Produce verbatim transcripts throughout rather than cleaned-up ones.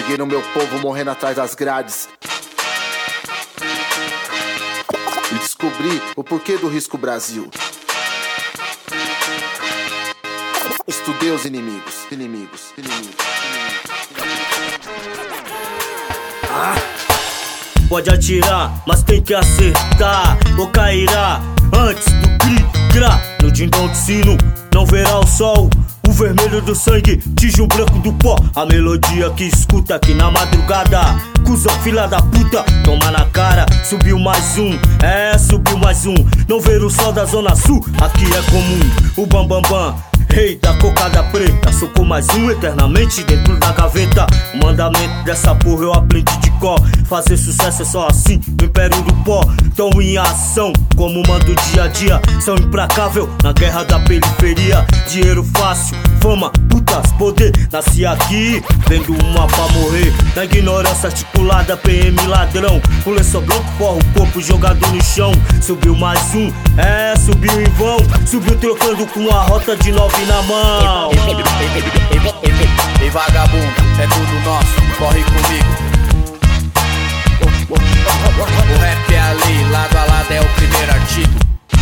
Seguiram meu povo morrendo atrás das grades e descobri o porquê do risco Brasil. Estudei os inimigos, inimigos, inimigos, inimigos. Ah, pode atirar, mas tem que acertar. Ou cairá antes do cri-crá. No dindom de sino não verá o sol. O vermelho do sangue tinge o branco do pó. A melodia que escuta aqui na madrugada. Cusão, filha da puta, toma na cara. Subiu mais um, é, subiu mais um. Não ver o sol da zona sul, aqui é comum. O bam bam bam, rei da cocada preta. Socou mais um eternamente dentro da gaveta. O mandamento dessa porra eu aprendi de cor. Fazer sucesso é só assim, no império do pó. Tão em ação, como manda o dia a dia. São implacável na guerra da periferia. Dinheiro fácil, fama, putas, poder. Nasci aqui, vendo uma pra morrer. Na ignorância articulada, P M ladrão. O lençol branco, forra o corpo jogado no chão. Subiu mais um, é, subiu em vão. Subiu trocando com a rota de nove na mão. Ei vagabundo, é tudo nosso, corre comigo. O rap é a lei, lado a lado é o primeiro artigo.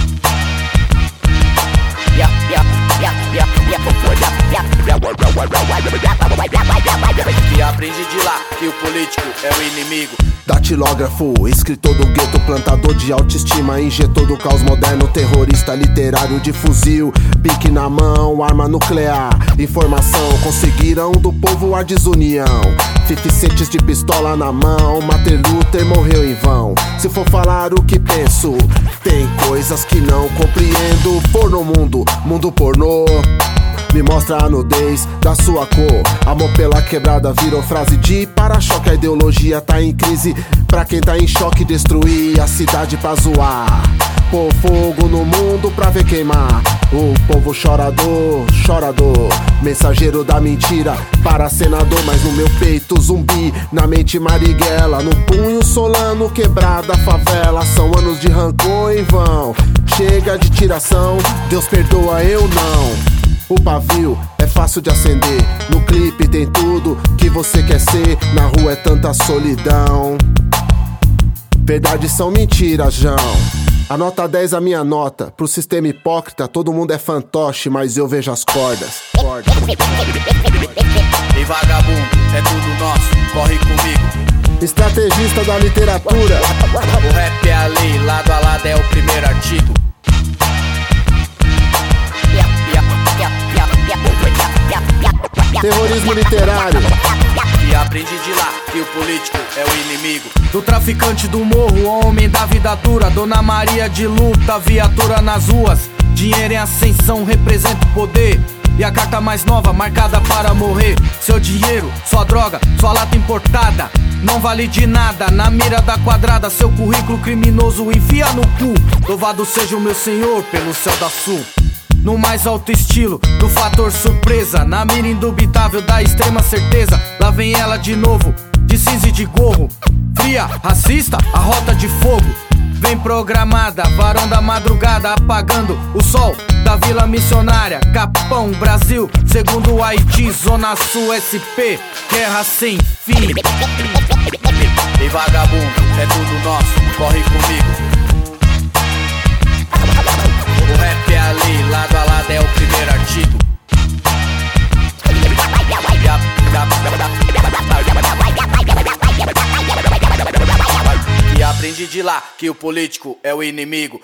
Que aprende de lá que o político é o inimigo. Datilógrafo, escritor do gueto, plantador de autoestima, injetor do caos moderno, terrorista literário de fuzil, pique na mão, arma nuclear, informação, conseguiram do povo a desunião. Fifty de pistola na mão, Martin Luther morreu em vão. Se for falar o que penso, tem coisas que não compreendo. Porno mundo, mundo pornô, me mostra a nudez da sua cor. Amor pela quebrada virou frase de para-choque. A ideologia tá em crise pra quem tá em choque. Destruir a cidade pra zoar, pôr fogo no mundo pra ver queimar. O povo chorador, chorador, mensageiro da mentira para senador. Mas no meu peito zumbi, na mente marighella, no punho solano, quebrada favela. São anos de rancor em vão, chega de tiração, Deus perdoa, eu não. O pavio é fácil de acender, no clipe tem tudo que você quer ser. Na rua é tanta solidão, verdades são mentiras, João. A nota dez a minha nota, pro sistema hipócrita todo mundo é fantoche, mas eu vejo as cordas, cordas. Ei vagabundo, é tudo nosso, corre comigo. Estrategista da literatura, o rap é a lei, lado a lado é o primeiro artigo. terrorismo literário, que aprende de lá que o político é o inimigo. Do traficante do morro, homem da vida dura, Dona Maria de luta, viatura nas ruas. Dinheiro em ascensão representa o poder, e a carta mais nova marcada para morrer. Seu dinheiro, sua droga, sua lata importada, não vale de nada na mira da quadrada. Seu currículo criminoso enfia no cu. Louvado seja o meu Senhor pelo céu da sul. No mais alto estilo, do fator surpresa, na mira indubitável da extrema certeza. Lá vem ela de novo, de cinza e de gorro. Fria, racista, a rota de fogo. Vem programada, varão da madrugada, apagando o sol da Vila Missionária. Capão, Brasil, segundo o Haiti, Zona Sul, S P, guerra sem fim. Ei vagabundo, é tudo nosso, corre comigo. O rap é a lei, lado a lado é o primeiro artigo. Que aprende de lá que o político é o inimigo.